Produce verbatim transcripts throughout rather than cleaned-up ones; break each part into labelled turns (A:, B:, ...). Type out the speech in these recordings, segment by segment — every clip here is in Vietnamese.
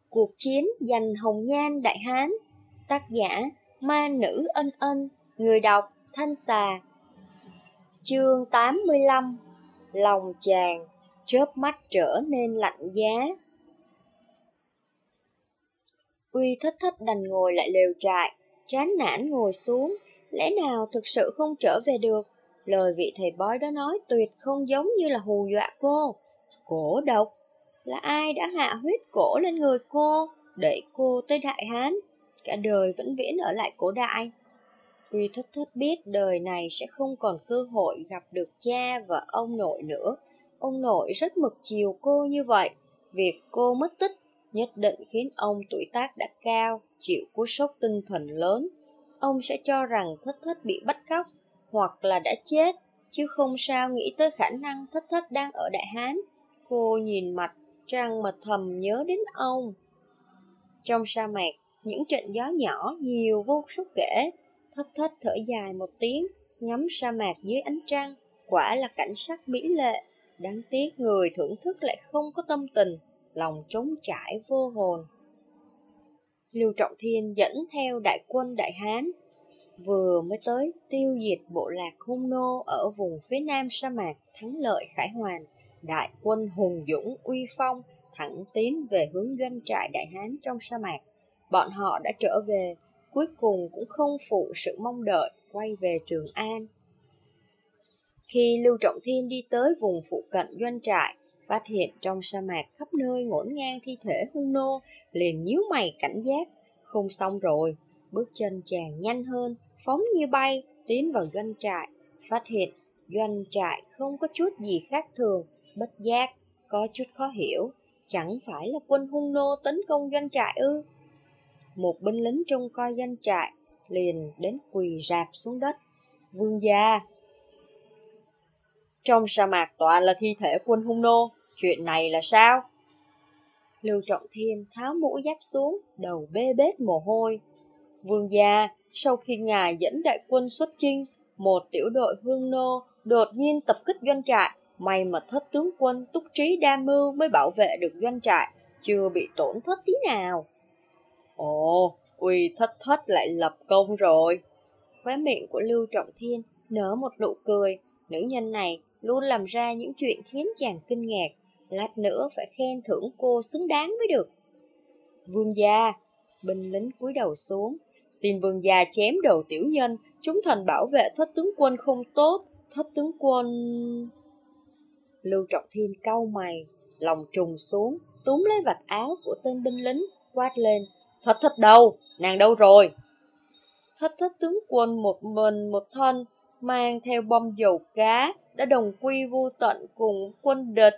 A: Cuộc chiến giành hồng nhan Đại Hán. Tác giả Ma Nữ Ân Ân. Người đọc Thanh Xà. Chương tám mươi lăm. Lòng chàng chớp mắt trở nên lạnh giá. Uy Thất Thất đành ngồi lại lều trại, chán nản ngồi xuống. Lẽ nào thực sự không trở về được? Lời vị thầy bói đó nói tuyệt không giống như là hù dọa cô. Cổ độc? Là ai đã hạ huyết cổ lên người cô, đẩy cô tới Đại Hán, cả đời vĩnh viễn ở lại cổ đại? Uy Thất Thất biết đời này sẽ không còn cơ hội gặp được cha và ông nội nữa. Ông nội rất mực chiều cô như vậy. Việc cô mất tích nhất định khiến ông tuổi tác đã cao, chịu cú sốc tinh thần lớn. Ông sẽ cho rằng Thất Thất bị bắt cóc, hoặc là đã chết, chứ không sao nghĩ tới khả năng Thất Thất đang ở Đại Hán. Cô nhìn mặt trăng mà thầm nhớ đến ông. Trong sa mạc, những trận gió nhỏ nhiều vô số kể. Thất Thất thở dài một tiếng, ngắm sa mạc dưới ánh trăng. Quả là cảnh sắc mỹ lệ, đáng tiếc người thưởng thức lại không có tâm tình, lòng trống trải vô hồn. Lưu Trọng Thiên dẫn theo đại quân Đại Hán vừa mới tới tiêu diệt bộ lạc Hung Nô ở vùng phía nam sa mạc, thắng lợi khải hoàn. Đại quân hùng dũng uy phong thẳng tiến về hướng doanh trại Đại Hán trong sa mạc. Bọn họ đã trở về, cuối cùng cũng không phụ sự mong đợi, quay về Trường An. Khi Lưu Trọng Thiên đi tới vùng phụ cận doanh trại, phát hiện trong sa mạc khắp nơi ngổn ngang thi thể Hung Nô, liền nhíu mày cảnh giác. Không xong rồi. Bước chân chàng nhanh hơn, phóng như bay, tiến vào doanh trại. Phát hiện doanh trại không có chút gì khác thường, bất giác, có chút khó hiểu. Chẳng phải là quân Hung Nô tấn công doanh trại ư? Một binh lính trông coi doanh trại liền đến quỳ rạp xuống đất. Vương gia, trong sa mạc toàn là thi thể quân Hung Nô, chuyện này là sao? Lưu Trọng Thiên tháo mũ giáp xuống, đầu bê bết mồ hôi. Vương gia, sau khi ngài dẫn đại quân xuất chinh, một tiểu đội Hung Nô đột nhiên tập kích doanh trại. May mà Thất tướng quân túc trí đa mưu mới bảo vệ được doanh trại, chưa bị tổn thất tí nào. Ồ, Uy Thất Thất lại lập công rồi. Khóe miệng của Lưu Trọng Thiên nở một nụ cười. Nữ nhân này luôn làm ra những chuyện khiến chàng kinh ngạc. Lát nữa phải khen thưởng cô xứng đáng mới được. Vương gia, binh lính cúi đầu xuống. Xin vương gia chém đầu tiểu nhân, chúng thần bảo vệ Thất tướng quân không tốt. Thất tướng quân... Lưu Trọng Thiên cau mày, lòng trùng xuống, túm lấy vạt áo của tên binh lính, quát lên. Thất Thất đâu? Nàng đâu rồi? Thất Thất tướng quân một mình một thân, mang theo bom dầu cá, đã đồng quy vô tận cùng quân địch.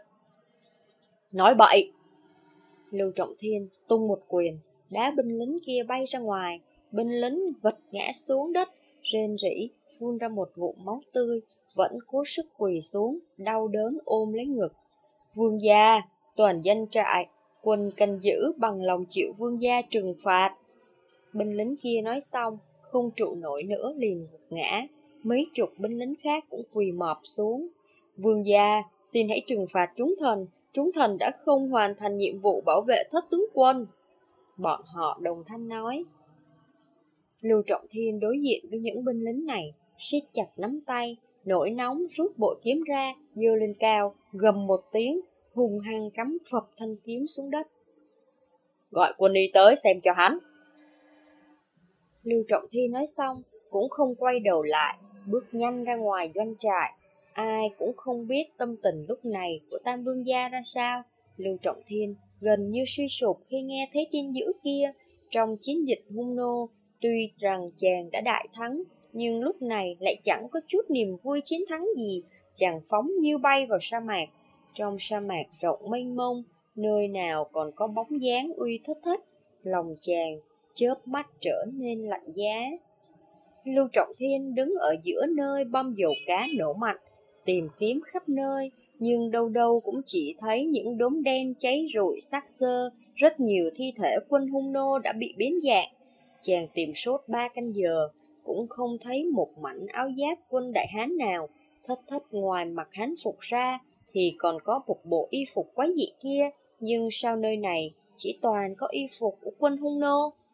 A: Nói bậy! Lưu Trọng Thiên tung một quyền, đá binh lính kia bay ra ngoài. Binh lính vật ngã xuống đất, rên rỉ, phun ra một ngụm máu tươi, vẫn cố sức quỳ xuống, đau đớn ôm lấy ngực. Vương gia, toàn dân trại, quân canh giữ bằng lòng chịu vương gia trừng phạt. Binh lính kia nói xong, không trụ nổi nữa liền gục ngã. Mấy chục binh lính khác cũng quỳ mọp xuống. Vương gia, xin hãy trừng phạt chúng thần. Chúng thần đã không hoàn thành nhiệm vụ bảo vệ Thất tướng quân. Bọn họ đồng thanh nói. Lưu Trọng Thiên đối diện với những binh lính này, siết chặt nắm tay, nổi nóng rút bội kiếm ra, giơ lên cao, gầm một tiếng, hung hăng cắm phập thanh kiếm xuống đất. Gọi quân y tới xem cho hắn. Lưu Trọng Thiên nói xong, cũng không quay đầu lại, bước nhanh ra ngoài doanh trại. Ai cũng không biết tâm tình lúc này của Tam Vương gia ra sao. Lưu Trọng Thiên gần như suy sụp khi nghe thấy tin dữ kia. Trong chiến dịch Hung Nô, tuy rằng chàng đã đại thắng, nhưng lúc này lại chẳng có chút niềm vui chiến thắng gì. Chàng phóng như bay vào sa mạc. Trong sa mạc rộng mênh mông, nơi nào còn có bóng dáng Uy Thất Thất. Lòng chàng chớp mắt trở nên lạnh giá. Lưu Trọng Thiên đứng ở giữa nơi bom dầu cá nổ mạnh, tìm kiếm khắp nơi, nhưng đâu đâu cũng chỉ thấy những đốm đen cháy rụi xác xơ. Rất nhiều thi thể quân Hung Nô đã bị biến dạng. Chàng tìm suốt ba canh giờ, cũng không thấy một mảnh áo giáp quân Đại Hán nào. Thất Thất ngoài mặc hán phục ra, thì còn có một bộ y phục quái dị kia. Nhưng sao nơi này chỉ toàn có y phục của quân hung nô,